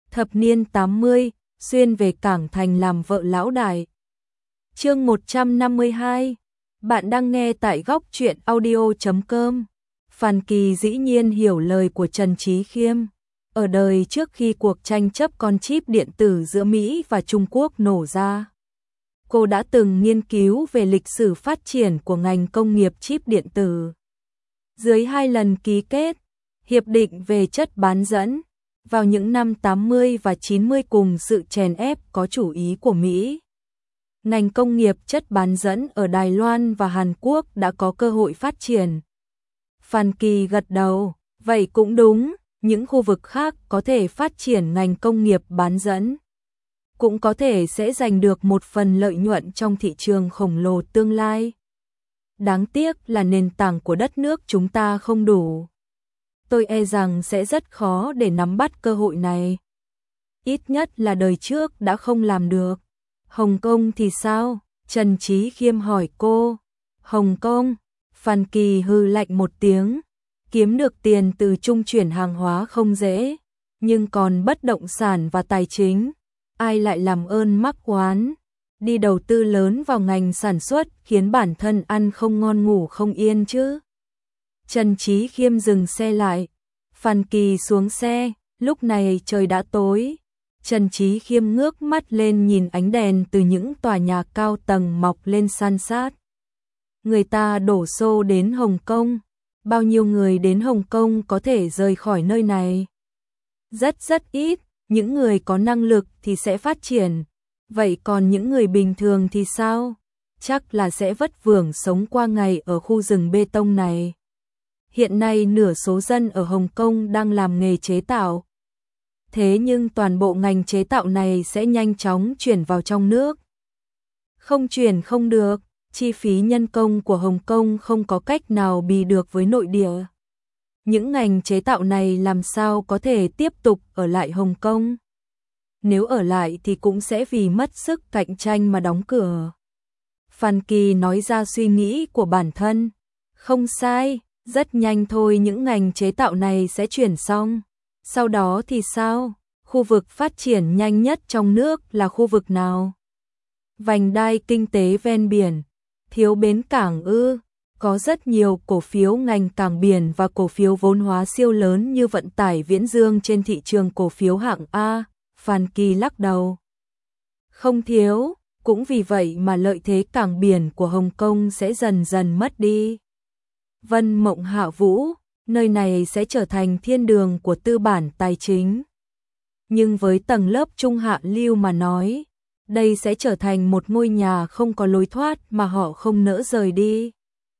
Thập niên 80, xuyên về Cảng Thành làm vợ lão đại. Chương 152. Bạn đang nghe tại góc truyện audio.com. Phan Kỳ dĩ nhiên hiểu lời của Trần Trí Khiêm. Ở đời trước khi cuộc tranh chấp con chip điện tử giữa Mỹ và Trung Quốc nổ ra, cô đã từng nghiên cứu về lịch sử phát triển của ngành công nghiệp chip điện tử. Dưới 2 lần ký kết hiệp định về chất bán dẫn vào những năm 80 và 90 cùng sự chèn ép có chủ ý của Mỹ, ngành công nghiệp chất bán dẫn ở Đài Loan và Hàn Quốc đã có cơ hội phát triển. Phan Kỳ gật đầu, vậy cũng đúng, những khu vực khác có thể phát triển ngành công nghiệp bán dẫn, cũng có thể sẽ giành được một phần lợi nhuận trong thị trường khổng lồ tương lai. Đáng tiếc là nền tảng của đất nước chúng ta không đủ. Tôi e rằng sẽ rất khó để nắm bắt cơ hội này. Ít nhất là đời trước đã không làm được. Hồng Kông thì sao? Trần Trí Khiêm hỏi cô. Hồng Kông? Phan Kỳ hừ lạnh một tiếng. Kiếm được tiền từ trung chuyển hàng hóa không dễ, nhưng còn bất động sản và tài chính, ai lại làm ơn mắc oán. Đi đầu tư lớn vào ngành sản xuất khiến bản thân ăn không ngon ngủ không yên chứ. Trần Trí Khiêm dừng xe lại. Phan Kỳ xuống xe, lúc này trời đã tối. Trần Trí Khiêm ngước mắt lên nhìn ánh đèn từ những tòa nhà cao tầng mọc lên san sát. Người ta đổ xô đến Hồng Kông. Bao nhiêu người đến Hồng Kông có thể rời khỏi nơi này? Rất ít, những người có năng lực thì sẽ phát triển. Vậy còn những người bình thường thì sao? Chắc là sẽ vất vưởng sống qua ngày ở khu rừng bê tông này. Hiện nay nửa số dân ở Hồng Kông đang làm nghề chế tạo. Thế nhưng toàn bộ ngành chế tạo này sẽ nhanh chóng chuyển vào trong nước. Không chuyển không được, chi phí nhân công của Hồng Kông không có cách nào bì được với nội địa. Những ngành chế tạo này làm sao có thể tiếp tục ở lại Hồng Kông? Nếu ở lại thì cũng sẽ vì mất sức cạnh tranh mà đóng cửa. Phan Kỳ nói ra suy nghĩ của bản thân. Không sai, rất nhanh thôi những ngành chế tạo này sẽ chuyển xong. Sau đó thì sao? Khu vực phát triển nhanh nhất trong nước là khu vực nào? Vành đai kinh tế ven biển. Thiếu bến cảng ư? Có rất nhiều cổ phiếu ngành cảng biển và cổ phiếu vốn hóa siêu lớn như vận tải viễn dương trên thị trường cổ phiếu hạng A. Phan Kỳ lắc đầu. Không thiếu, cũng vì vậy mà lợi thế cảng biển của Hồng Kông sẽ dần dần mất đi. Vân Mộng Hạ Vũ, nơi này sẽ trở thành thiên đường của tư bản tài chính. Nhưng với tầng lớp trung hạ lưu mà nói, đây sẽ trở thành một ngôi nhà không có lối thoát mà họ không nỡ rời đi.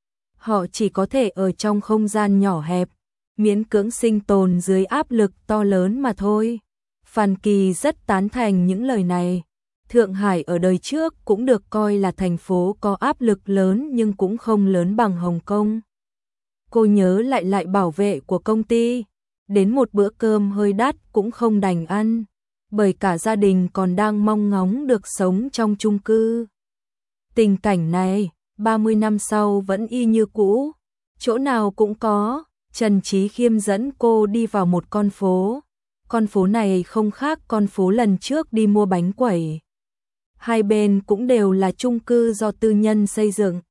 Họ chỉ có thể ở trong không gian nhỏ hẹp, miễn cưỡng sinh tồn dưới áp lực to lớn mà thôi. Phan Kỳ rất tán thành những lời này. Thượng Hải ở đời trước cũng được coi là thành phố có áp lực lớn nhưng cũng không lớn bằng Hồng Kông. Cô nhớ lại bảo vệ của công ty, đến một bữa cơm hơi đắt cũng không đành ăn, bởi cả gia đình còn đang mong ngóng được sống trong chung cư. Tình cảnh này, 30 năm sau vẫn y như cũ, chỗ nào cũng có. Trần Trí Khiêm dẫn cô đi vào một con phố. Con phố này không khác con phố lần trước đi mua bánh quẩy. Hai bên cũng đều là chung cư do tư nhân xây dựng.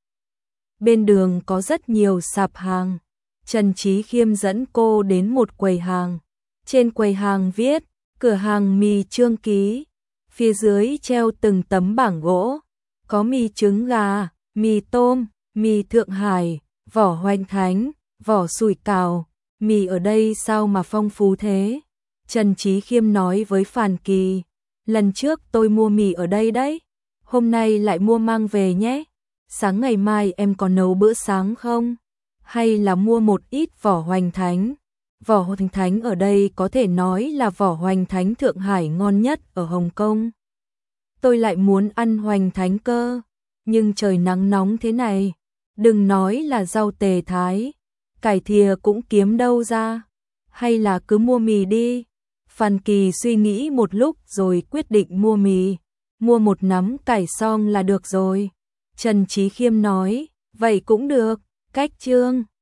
Bên đường có rất nhiều sạp hàng. Trần Trí Khiêm dẫn cô đến một quầy hàng. Trên quầy hàng viết, cửa hàng mì Trương Ký. Phía dưới treo từng tấm bảng gỗ. Có mì trứng gà, mì tôm, mì Thượng Hải, vỏ Hoành Thánh, vỏ sủi cảo. Mì ở đây sao mà phong phú thế? Trần Trí Khiêm nói với Phan Kỳ. Lần trước tôi mua mì ở đây đấy. Hôm nay lại mua mang về nhé. Sáng ngày mai em có nấu bữa sáng không? Hay là mua một ít vỏ Hoành Thánh? Vỏ Hoành Thánh ở đây có thể nói là vỏ Hoành Thánh Thượng Hải ngon nhất ở Hồng Kông. Tôi lại muốn ăn Hoành Thánh cơ. Nhưng trời nắng nóng thế này, đừng nói là rau tề thái, cải thìa cũng kiếm đâu ra. Hay là cứ mua mì đi. Phan Kỳ suy nghĩ một lúc rồi quyết định mua mì. Mua một nắm cải xong là được rồi. Trần Trí Khiêm nói, vậy cũng được. Cách chương